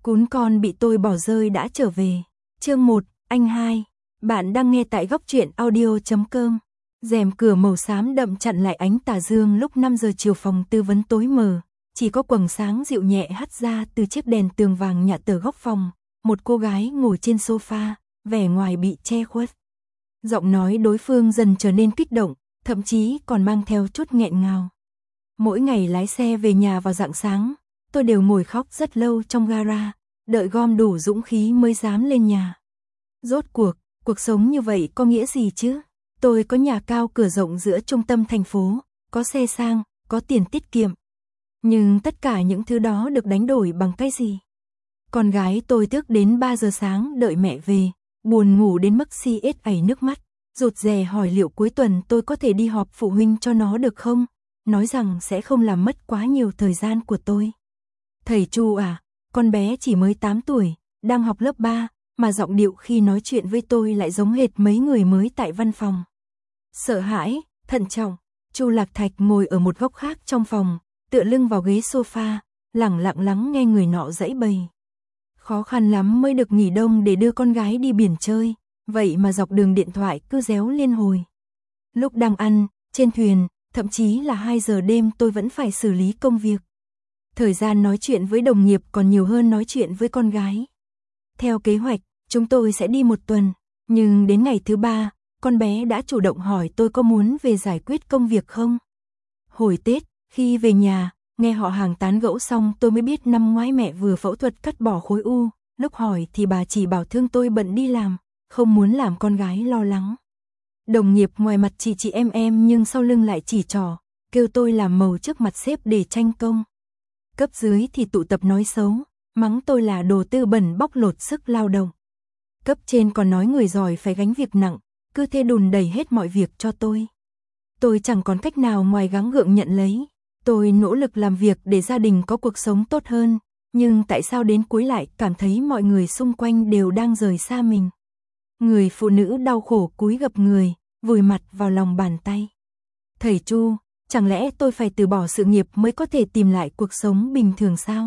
Cún con bị tôi bỏ rơi đã trở về. Chương 1, anh 2. Bạn đang nghe tại góc truyện audio.com. Rèm cửa màu xám đậm chặn lại ánh tà dương lúc 5 giờ chiều, phòng tư vấn tối mờ. Chỉ có quầng sáng dịu nhẹ hắt ra từ chiếc đèn tường vàng nhạt tờ góc phòng. Một cô gái ngồi trên sofa, vẻ ngoài bị che khuất. Giọng nói đối phương dần trở nên kích động, thậm chí còn mang theo chút nghẹn ngào. Mỗi ngày lái xe về nhà vào rạng sáng, tôi đều ngồi khóc rất lâu trong gara, đợi gom đủ dũng khí mới dám lên nhà. Rốt cuộc sống như vậy có nghĩa gì chứ? Tôi có nhà cao cửa rộng giữa trung tâm thành phố, có xe sang, có tiền tiết kiệm. Nhưng tất cả những thứ đó được đánh đổi bằng cái gì? Con gái tôi thức đến 3 giờ sáng đợi mẹ về, buồn ngủ đến mức ảy nước mắt, rụt rè hỏi liệu cuối tuần tôi có thể đi họp phụ huynh cho nó được không? Nói rằng sẽ không làm mất quá nhiều thời gian của tôi. Thầy Chu à, con bé chỉ mới 8 tuổi, đang học lớp 3, mà giọng điệu khi nói chuyện với tôi lại giống hệt mấy người mới tại văn phòng. Sợ hãi, thận trọng, Chu Lạc Thạch ngồi ở một góc khác trong phòng, tựa lưng vào ghế sofa, lẳng lặng lắng nghe người nọ giãy bày. Khó khăn lắm mới được nghỉ đông để đưa con gái đi biển chơi, vậy mà dọc đường điện thoại cứ réo liên hồi. Lúc đang ăn, trên thuyền, thậm chí là 2 giờ đêm tôi vẫn phải xử lý công việc. Thời gian nói chuyện với đồng nghiệp còn nhiều hơn nói chuyện với con gái. Theo kế hoạch, chúng tôi sẽ đi 1 tuần, nhưng đến ngày thứ 3, con bé đã chủ động hỏi tôi có muốn về giải quyết công việc không. Hồi Tết, khi về nhà, nghe họ hàng tán gẫu xong tôi mới biết năm ngoái mẹ vừa phẫu thuật cắt bỏ khối u, lúc hỏi thì bà chỉ bảo thương tôi bận đi làm, không muốn làm con gái lo lắng. Đồng nghiệp ngoài mặt chị em nhưng sau lưng lại chỉ trỏ, kêu tôi làm màu trước mặt sếp để tranh công. Cấp dưới thì tụ tập nói xấu, mắng tôi là đồ tư bẩn bóc lột sức lao động. Cấp trên còn nói người giỏi phải gánh việc nặng, cứ thế đùn đẩy hết mọi việc cho tôi. Tôi chẳng còn cách nào ngoài gắng gượng nhận lấy. Tôi nỗ lực làm việc để gia đình có cuộc sống tốt hơn, nhưng tại sao đến cuối lại cảm thấy mọi người xung quanh đều đang rời xa mình. Người phụ nữ đau khổ cúi gập người, vùi mặt vào lòng bàn tay. Thầy Chu, chẳng lẽ tôi phải từ bỏ sự nghiệp mới có thể tìm lại cuộc sống bình thường sao?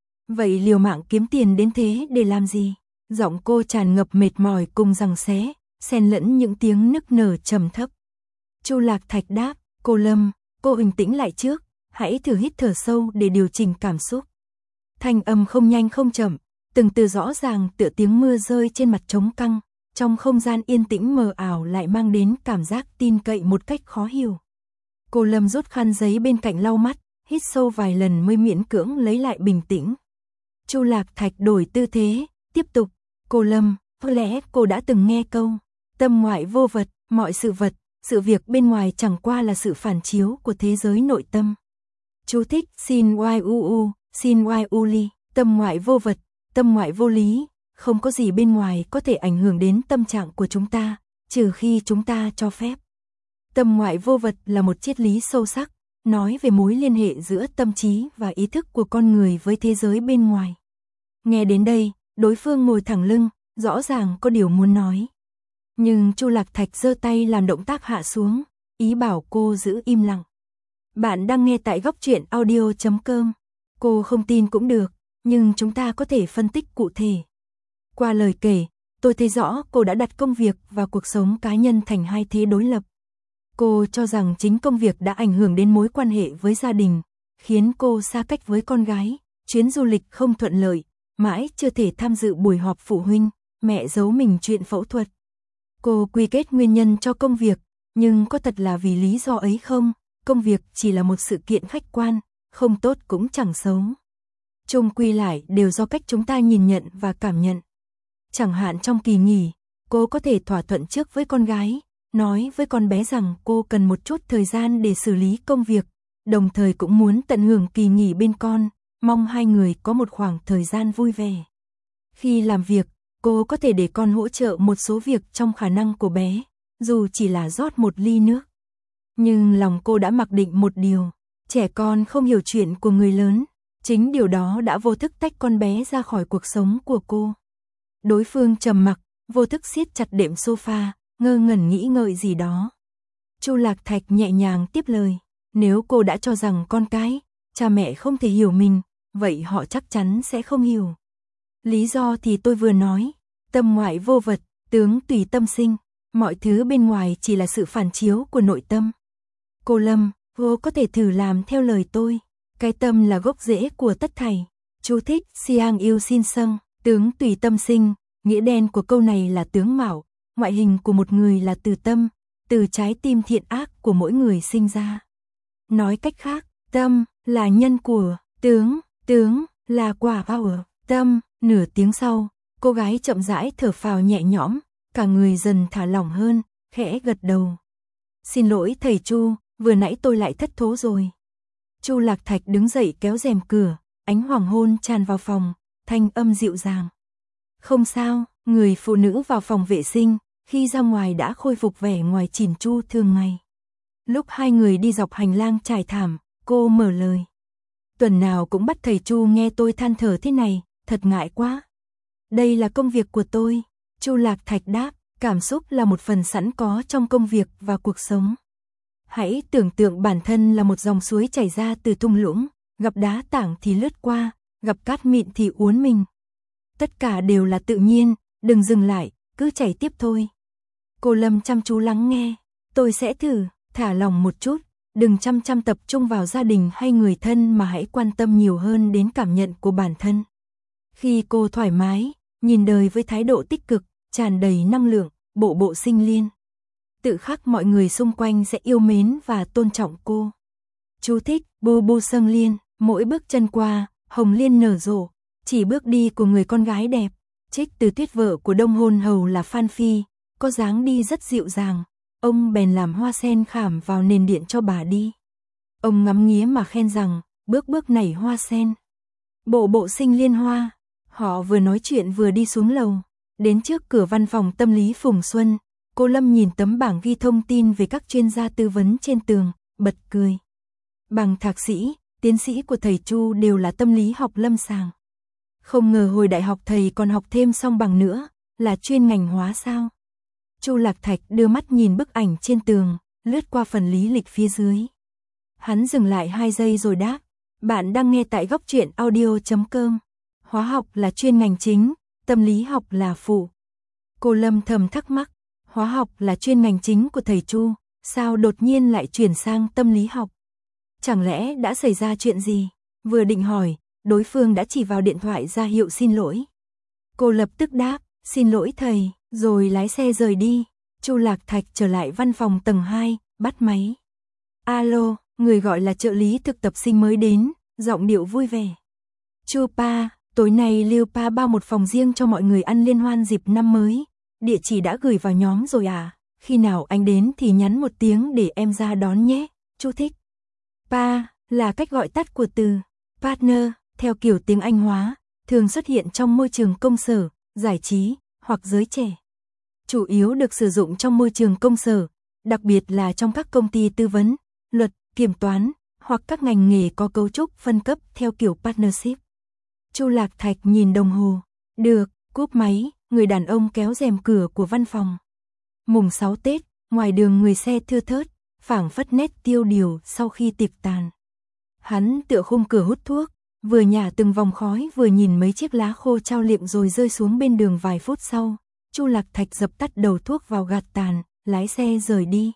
Vậy liều mạng kiếm tiền đến thế để làm gì? Giọng cô tràn ngập mệt mỏi cùng giằng xé, xen lẫn những tiếng nức nở trầm thấp. Chu Lạc Thạch đáp, cô Lâm, cô bình tĩnh lại trước, hãy thử hít thở sâu để điều chỉnh cảm xúc. Thanh âm không nhanh không chậm, từng từ rõ ràng tựa tiếng mưa rơi trên mặt trống căng, trong không gian yên tĩnh mờ ảo lại mang đến cảm giác tin cậy một cách khó hiểu. Cô Lâm rút khăn giấy bên cạnh lau mắt, hít sâu vài lần mới miễn cưỡng lấy lại bình tĩnh. Chu Lạc Thạch đổi tư thế, tiếp tục, cô Lâm, có lẽ cô đã từng nghe câu, tâm ngoại vô vật, mọi sự vật, sự việc bên ngoài chẳng qua là sự phản chiếu của thế giới nội tâm. Chú thích, xin y u li, tâm ngoại vô vật, tâm ngoại vô lý, không có gì bên ngoài có thể ảnh hưởng đến tâm trạng của chúng ta, trừ khi chúng ta cho phép. Tâm ngoại vô vật là một triết lý sâu sắc, nói về mối liên hệ giữa tâm trí và ý thức của con người với thế giới bên ngoài. Nghe đến đây, đối phương ngồi thẳng lưng, rõ ràng có điều muốn nói. Nhưng Chu Lạc Thạch giơ tay làm động tác hạ xuống, ý bảo cô giữ im lặng. Bạn đang nghe tại góc truyện audio.com. Cô không tin cũng được, nhưng chúng ta có thể phân tích cụ thể. Qua lời kể, tôi thấy rõ cô đã đặt công việc và cuộc sống cá nhân thành hai thế đối lập. Cô cho rằng chính công việc đã ảnh hưởng đến mối quan hệ với gia đình, khiến cô xa cách với con gái, chuyến du lịch không thuận lợi, mãi chưa thể tham dự buổi họp phụ huynh, mẹ giấu mình chuyện phẫu thuật. Cô quy kết nguyên nhân cho công việc, nhưng có thật là vì lý do ấy không? Công việc chỉ là một sự kiện khách quan, không tốt cũng chẳng xấu. Chung quy lại đều do cách chúng ta nhìn nhận và cảm nhận. Chẳng hạn trong kỳ nghỉ, cô có thể thỏa thuận trước với con gái, nói với con bé rằng cô cần một chút thời gian để xử lý công việc, đồng thời cũng muốn tận hưởng kỳ nghỉ bên con, mong hai người có một khoảng thời gian vui vẻ. Khi làm việc, cô có thể để con hỗ trợ một số việc trong khả năng của bé, dù chỉ là rót một ly nước. Nhưng lòng cô đã mặc định một điều, trẻ con không hiểu chuyện của người lớn, chính điều đó đã vô thức tách con bé ra khỏi cuộc sống của cô. Đối phương trầm mặc, vô thức siết chặt đệm sofa, ngơ ngẩn nghĩ ngợi gì đó. Chu Lạc Thạch nhẹ nhàng tiếp lời, nếu cô đã cho rằng con cái, cha mẹ không thể hiểu mình, vậy họ chắc chắn sẽ không hiểu. Lý do thì tôi vừa nói, tâm ngoại vô vật, tướng tùy tâm sinh, mọi thứ bên ngoài chỉ là sự phản chiếu của nội tâm. Cô Lâm, cô có thể thử làm theo lời tôi, cái tâm là gốc rễ của tất thảy. Chú thích, Siang yêu xin sâng, tướng tùy tâm sinh, nghĩa đen của câu này là tướng mạo, ngoại hình của một người là từ tâm, từ trái tim thiện ác của mỗi người sinh ra. Nói cách khác, tâm là nhân của, tướng là quả báo tâm. Nửa tiếng sau, cô gái chậm rãi thở phào nhẹ nhõm, cả người dần thả lỏng hơn, khẽ gật đầu. Xin lỗi thầy Chu, vừa nãy tôi lại thất thố rồi. Chu Lạc Thạch đứng dậy kéo rèm cửa, ánh hoàng hôn tràn vào phòng, thanh âm dịu dàng. Không sao, người phụ nữ vào phòng vệ sinh, khi ra ngoài đã khôi phục vẻ ngoài chỉn chu thường ngày. Lúc hai người đi dọc hành lang trải thảm, cô mở lời. Tuần nào cũng bắt thầy Chu nghe tôi than thở thế này, thật ngại quá. Đây là công việc của tôi. Chu Lạc Thạch đáp, cảm xúc là một phần sẵn có trong công việc và cuộc sống. Hãy tưởng tượng bản thân là một dòng suối chảy ra từ thung lũng, gặp đá tảng thì lướt qua, gặp cát mịn thì uốn mình. Tất cả đều là tự nhiên, đừng dừng lại, cứ chảy tiếp thôi. Cô Lâm chăm chú lắng nghe, tôi sẽ thử, thả lòng một chút, đừng chăm tập trung vào gia đình hay người thân mà hãy quan tâm nhiều hơn đến cảm nhận của bản thân. Khi cô thoải mái, nhìn đời với thái độ tích cực, tràn đầy năng lượng, bộ sinh liên. Tự khắc mọi người xung quanh sẽ yêu mến và tôn trọng cô. Chú thích, bô sâng liên, mỗi bước chân qua, hồng liên nở rộ, chỉ bước đi của người con gái đẹp. Trích từ tuyết vợ của Đông Hôn Hầu là Phan Phi, có dáng đi rất dịu dàng. Ông bèn làm hoa sen khảm vào nền điện cho bà đi. Ông ngắm nghía mà khen rằng, bước nảy hoa sen. Bộ sinh liên hoa. Họ vừa nói chuyện vừa đi xuống lầu. Đến trước cửa văn phòng tâm lý Phùng Xuân, cô Lâm nhìn tấm bảng ghi thông tin về các chuyên gia tư vấn trên tường, bật cười. Bằng thạc sĩ, tiến sĩ của thầy Chu đều là tâm lý học lâm sàng. Không ngờ hồi đại học thầy còn học thêm song bằng nữa, là chuyên ngành hóa sao? Chu Lạc Thạch đưa mắt nhìn bức ảnh trên tường, lướt qua phần lý lịch phía dưới. Hắn dừng lại 2 giây rồi đáp, bạn đang nghe tại góc truyện audio.com. Hóa học là chuyên ngành chính, tâm lý học là phụ. Cô Lâm thầm thắc mắc, hóa học là chuyên ngành chính của thầy Chu, sao đột nhiên lại chuyển sang tâm lý học? Chẳng lẽ đã xảy ra chuyện gì? Vừa định hỏi, đối phương đã chỉ vào điện thoại ra hiệu xin lỗi. Cô lập tức đáp, xin lỗi thầy, rồi lái xe rời đi. Chu Lạc Thạch trở lại văn phòng tầng 2, bắt máy. Alo, người gọi là trợ lý thực tập sinh mới đến, giọng điệu vui vẻ. Chu Pa, tối nay Lưu Pa bao một phòng riêng cho mọi người ăn liên hoan dịp năm mới. Địa chỉ đã gửi vào nhóm rồi à? Khi nào anh đến thì nhắn một tiếng để em ra đón nhé. Chú thích. Pa là cách gọi tắt của từ partner, theo kiểu tiếng Anh hóa, thường xuất hiện trong môi trường công sở, giải trí hoặc giới trẻ. Chủ yếu được sử dụng trong môi trường công sở, đặc biệt là trong các công ty tư vấn, luật, kiểm toán hoặc các ngành nghề có cấu trúc phân cấp theo kiểu partnership. Chu Lạc Thạch nhìn đồng hồ. Được, cúp máy, người đàn ông kéo rèm cửa của văn phòng. Mùng 6 Tết, ngoài đường người xe thưa thớt, phảng phất nét tiêu điều sau khi tiệc tàn. Hắn tựa khung cửa hút thuốc, vừa nhả từng vòng khói vừa nhìn mấy chiếc lá khô trao liệm rồi rơi xuống bên đường vài phút sau. Chu Lạc Thạch dập tắt đầu thuốc vào gạt tàn, lái xe rời đi.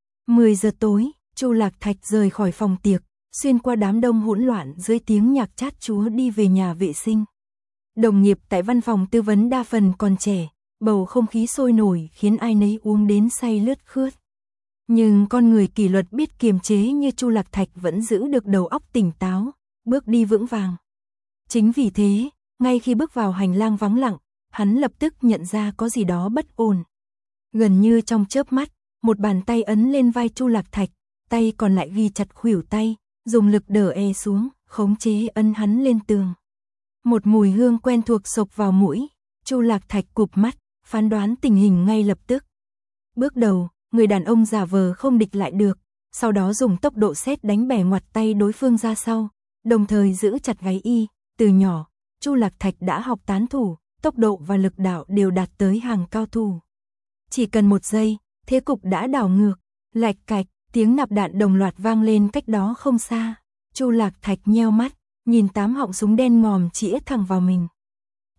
10 giờ tối, Chu Lạc Thạch rời khỏi phòng tiệc, xuyên qua đám đông hỗn loạn dưới tiếng nhạc chát chúa đi về nhà vệ sinh. Đồng nghiệp tại văn phòng tư vấn đa phần còn trẻ, bầu không khí sôi nổi khiến ai nấy uống đến say lướt khướt. Nhưng con người kỷ luật biết kiềm chế như Chu Lạc Thạch vẫn giữ được đầu óc tỉnh táo, bước đi vững vàng. Chính vì thế, ngay khi bước vào hành lang vắng lặng, hắn lập tức nhận ra có gì đó bất ổn. Gần như trong chớp mắt, một bàn tay ấn lên vai Chu Lạc Thạch, tay còn lại ghi chặt khuỷu tay, dùng lực đỡ xuống, khống chế ấn hắn lên tường. Một mùi hương quen thuộc xộc vào mũi, Chu Lạc Thạch cụp mắt, phán đoán tình hình ngay lập tức. Bước đầu, người đàn ông giả vờ không địch lại được, sau đó dùng tốc độ sét đánh bẻ ngoặt tay đối phương ra sau, đồng thời giữ chặt gáy y. Từ nhỏ, Chu Lạc Thạch đã học tán thủ, tốc độ và lực đạo đều đạt tới hàng cao thủ. Chỉ cần 1 giây, thế cục đã đảo ngược, lạch cạch, tiếng nạp đạn đồng loạt vang lên cách đó không xa. Chu Lạc Thạch nheo mắt, nhìn 8 họng súng đen ngòm chĩa thẳng vào mình.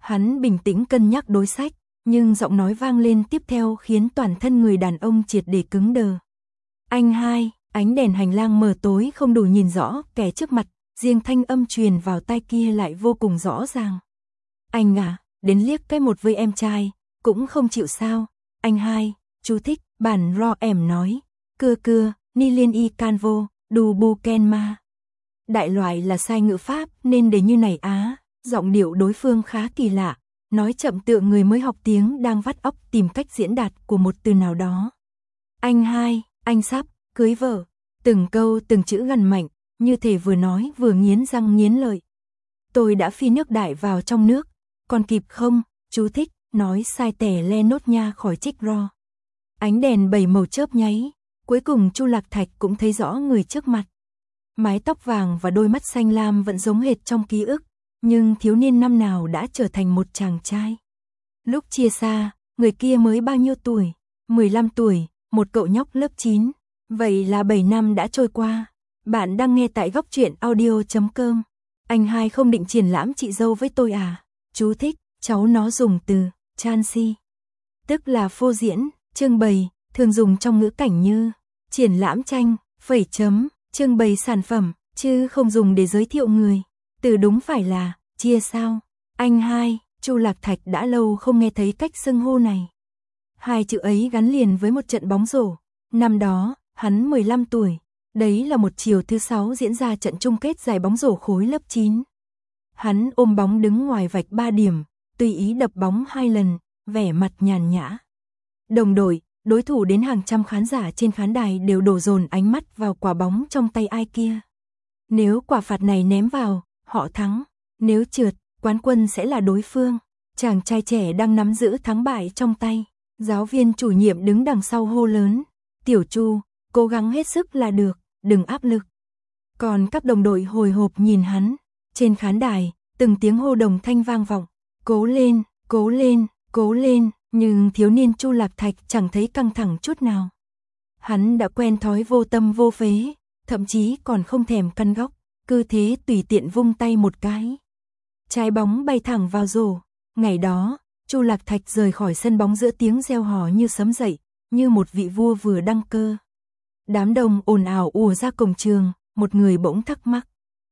Hắn bình tĩnh cân nhắc đối sách, nhưng giọng nói vang lên tiếp theo khiến toàn thân người đàn ông triệt để cứng đờ. Anh hai, ánh đèn hành lang mờ tối không đủ nhìn rõ kẻ trước mặt, riêng thanh âm truyền vào tai kia lại vô cùng rõ ràng. Anh à, đến liếc cái một với em trai, cũng không chịu sao. Anh hai, chú thích, bản ro em nói. Cưa, ni liên y can vô, đù bu ken ma. Đại loại là sai ngữ pháp nên để như này á. Giọng điệu đối phương khá kỳ lạ, nói chậm tựa người mới học tiếng đang vắt óc tìm cách diễn đạt của một từ nào đó. Anh hai, anh sắp cưới vợ. Từng câu từng chữ gần mạnh, như thể vừa nói vừa nghiến răng nghiến lợi. Tôi đã phi nước đại vào trong nước, còn kịp không? Chú thích, nói sai tẻ le nốt nha khỏi trích ro. Ánh đèn bảy màu chớp nháy, cuối cùng Chu Lạc Thạch cũng thấy rõ người trước mặt. Mái tóc vàng và đôi mắt xanh lam vẫn giống hệt trong ký ức, nhưng thiếu niên năm nào đã trở thành một chàng trai. Lúc chia xa, người kia mới bao nhiêu tuổi? 15 tuổi, một cậu nhóc lớp 9. Vậy là 7 năm đã trôi qua. Bạn đang nghe tại Góc Truyện Audio.com. Anh hai không định triển lãm chị dâu với tôi à? Chú thích, cháu nó dùng từ chancy, tức là phô diễn, trưng bày, thường dùng trong ngữ cảnh như triển lãm tranh, trưng bày sản phẩm, chứ không dùng để giới thiệu người. Từ đúng phải là chia sao. Anh hai, Chu Lạc Thạch đã lâu không nghe thấy cách xưng hô này. Hai chữ ấy gắn liền với một trận bóng rổ. Năm đó, hắn 15 tuổi. Đấy là một chiều thứ 6 diễn ra trận chung kết giải bóng rổ khối lớp 9. Hắn ôm bóng đứng ngoài vạch 3 điểm, tùy ý đập bóng 2 lần, vẻ mặt nhàn nhã. Đồng đội, đối thủ đến hàng trăm khán giả trên khán đài đều đổ dồn ánh mắt vào quả bóng trong tay ai kia. Nếu quả phạt này ném vào, họ thắng. Nếu trượt, quán quân sẽ là đối phương. Chàng trai trẻ đang nắm giữ thắng bại trong tay. Giáo viên chủ nhiệm đứng đằng sau hô lớn. Tiểu Chu, cố gắng hết sức là được, đừng áp lực. Còn các đồng đội hồi hộp nhìn hắn. Trên khán đài, từng tiếng hô đồng thanh vang vọng. Cố lên, cố lên, cố lên. Nhưng thiếu niên Chu Lạc Thạch chẳng thấy căng thẳng chút nào. Hắn đã quen thói vô tâm vô phế, thậm chí còn không thèm căn góc, cứ thế tùy tiện vung tay một cái. Trái bóng bay thẳng vào rổ. Ngày đó, Chu Lạc Thạch rời khỏi sân bóng giữa tiếng reo hò như sấm dậy, như một vị vua vừa đăng cơ. Đám đông ồn ào ùa ra cổng trường, một người bỗng thắc mắc.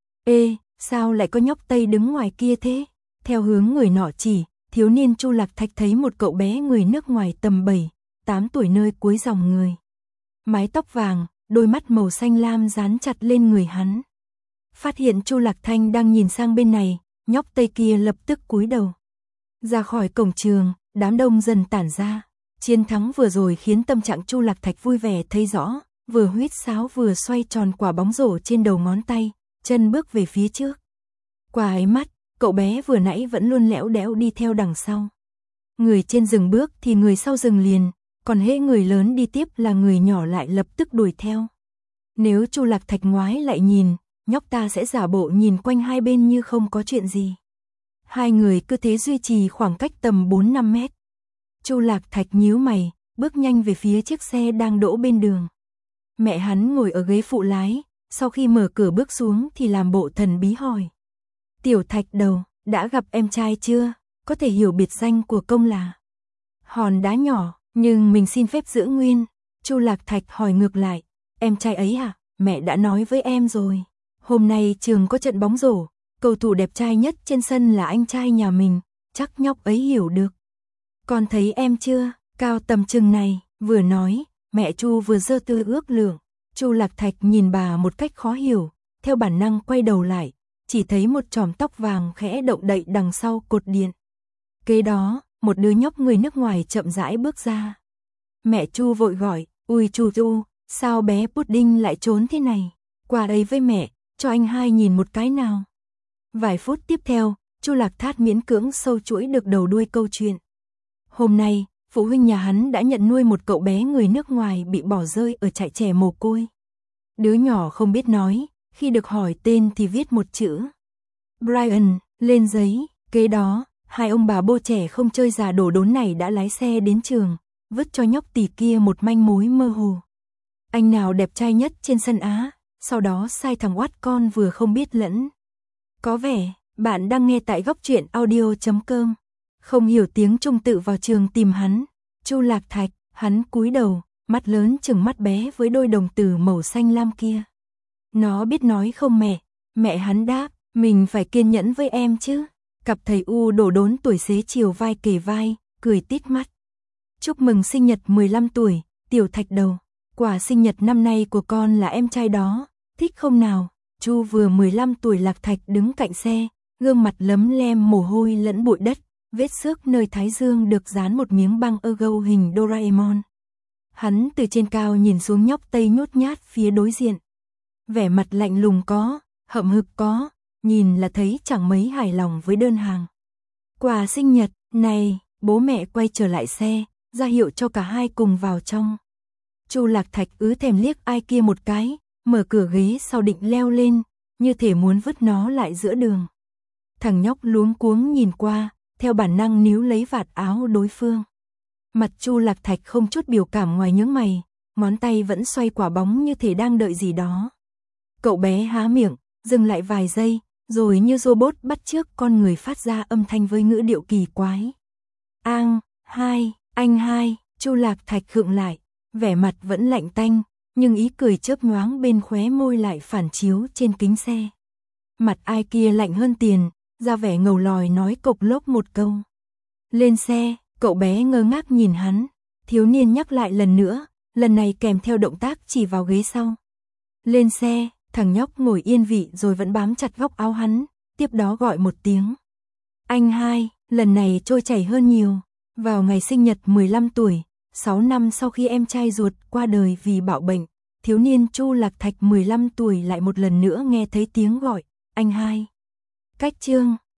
Ê, sao lại có nhóc Tây đứng ngoài kia thế? Theo hướng người nọ chỉ, thiếu niên Chu Lạc Thạch thấy một cậu bé người nước ngoài tầm 7, 8 tuổi nơi cuối dòng người. Mái tóc vàng, đôi mắt màu xanh lam dán chặt lên người hắn. Phát hiện Chu Lạc Thanh đang nhìn sang bên này, nhóc Tây kia lập tức cúi đầu. Ra khỏi cổng trường, đám đông dần tản ra. Chiến thắng vừa rồi khiến tâm trạng Chu Lạc Thạch vui vẻ thấy rõ, vừa huýt sáo vừa xoay tròn quả bóng rổ trên đầu ngón tay, chân bước về phía trước. Qua ấy mắt, cậu bé vừa nãy vẫn luôn lẽo đẽo đi theo đằng sau. Người trên dừng bước thì người sau dừng liền, còn hễ người lớn đi tiếp là người nhỏ lại lập tức đuổi theo. Nếu Chu Lạc Thạch ngoái lại nhìn, nhóc ta sẽ giả bộ nhìn quanh hai bên như không có chuyện gì. Hai người cứ thế duy trì khoảng cách tầm 4-5 mét. Chu Lạc Thạch nhíu mày, bước nhanh về phía chiếc xe đang đỗ bên đường. Mẹ hắn ngồi ở ghế phụ lái, sau khi mở cửa bước xuống thì làm bộ thần bí hỏi. Tiểu Thạch đầu, đã gặp em trai chưa? Có thể hiểu biệt danh của công là hòn đá nhỏ, nhưng mình xin phép giữ nguyên. Chu Lạc Thạch hỏi ngược lại. Em trai ấy à? Mẹ đã nói với em rồi. Hôm nay trường có trận bóng rổ, cầu thủ đẹp trai nhất trên sân là anh trai nhà mình, chắc nhóc ấy hiểu được. Con thấy em chưa? Cao tầm chừng này, vừa nói, mẹ Chu vừa giơ tư ước lượng. Chu Lạc Thạch nhìn bà một cách khó hiểu, theo bản năng quay đầu lại, chỉ thấy một chòm tóc vàng khẽ động đậy đằng sau cột điện. Kế đó, một đứa nhóc người nước ngoài chậm rãi bước ra. Mẹ Chu vội gọi, ui Chu, sao bé Pudding lại trốn thế này? Qua đây với mẹ, cho anh hai nhìn một cái nào. Vài phút tiếp theo, Chu Lạc Thát miễn cưỡng sâu chuỗi được đầu đuôi câu chuyện. Hôm nay, phụ huynh nhà hắn đã nhận nuôi một cậu bé người nước ngoài bị bỏ rơi ở trại trẻ mồ côi. Đứa nhỏ không biết nói, khi được hỏi tên thì viết một chữ Brian lên giấy. Kế đó, hai ông bà bô trẻ không chơi già đổ đốn này đã lái xe đến trường, vứt cho nhóc tỉ kia một manh mối mơ hồ. Anh nào đẹp trai nhất trên sân Á, sau đó sai thằng oát con vừa không biết lẫn. Có vẻ, bạn đang nghe tại Góc Truyện Audio.com. Không hiểu tiếng Trung tự vào trường tìm hắn. Chu Lạc Thạch, hắn cúi đầu, mắt lớn chừng mắt bé với đôi đồng tử màu xanh lam kia. Nó biết nói không mẹ. Mẹ hắn đáp, mình phải kiên nhẫn với em chứ. Cặp thầy U đổ đốn tuổi xế chiều vai kề vai, cười tít mắt. Chúc mừng sinh nhật 15 tuổi, Tiểu Thạch đầu. Quà sinh nhật năm nay của con là em trai đó, thích không nào? Chu vừa 15 tuổi. Lạc Thạch đứng cạnh xe, gương mặt lấm lem mồ hôi lẫn bụi đất, vết xước nơi thái dương được dán một miếng băng ơ hình Doraemon. Hắn từ trên cao nhìn xuống nhóc Tây nhút nhát phía đối diện. Vẻ mặt lạnh lùng có, hậm hực có, nhìn là thấy chẳng mấy hài lòng với đơn hàng. Quà sinh nhật, này, bố mẹ quay trở lại xe, ra hiệu cho cả hai cùng vào trong. Chu Lạc Thạch thèm liếc ai kia một cái, mở cửa ghế sau định leo lên, như thể muốn vứt nó lại giữa đường. Thằng nhóc luống cuống nhìn qua, theo bản năng níu lấy vạt áo đối phương. Mặt Chu Lạc Thạch không chút biểu cảm ngoài nhướng mày, ngón tay vẫn xoay quả bóng như thể đang đợi gì đó. Cậu bé há miệng, dừng lại vài giây, rồi như robot bắt chước con người phát ra âm thanh với ngữ điệu kỳ quái. Anh hai, Chu Lạc Thạch khựng lại, vẻ mặt vẫn lạnh tanh, nhưng ý cười chớp nhoáng bên khóe môi lại phản chiếu trên kính xe. Mặt ai kia lạnh hơn tiền, ra vẻ ngầu lòi nói cộc lốc một câu. Lên xe, cậu bé ngơ ngác nhìn hắn, thiếu niên nhắc lại lần nữa, lần này kèm theo động tác chỉ vào ghế sau. Lên xe, thằng nhóc ngồi yên vị rồi vẫn bám chặt góc áo hắn, tiếp đó gọi một tiếng. Anh hai, lần này trôi chảy hơn nhiều. Vào ngày sinh nhật 15 tuổi, 6 năm sau khi em trai ruột qua đời vì bạo bệnh, thiếu niên Chu Lạc Thạch 15 tuổi lại một lần nữa nghe thấy tiếng gọi, anh hai. Cách chương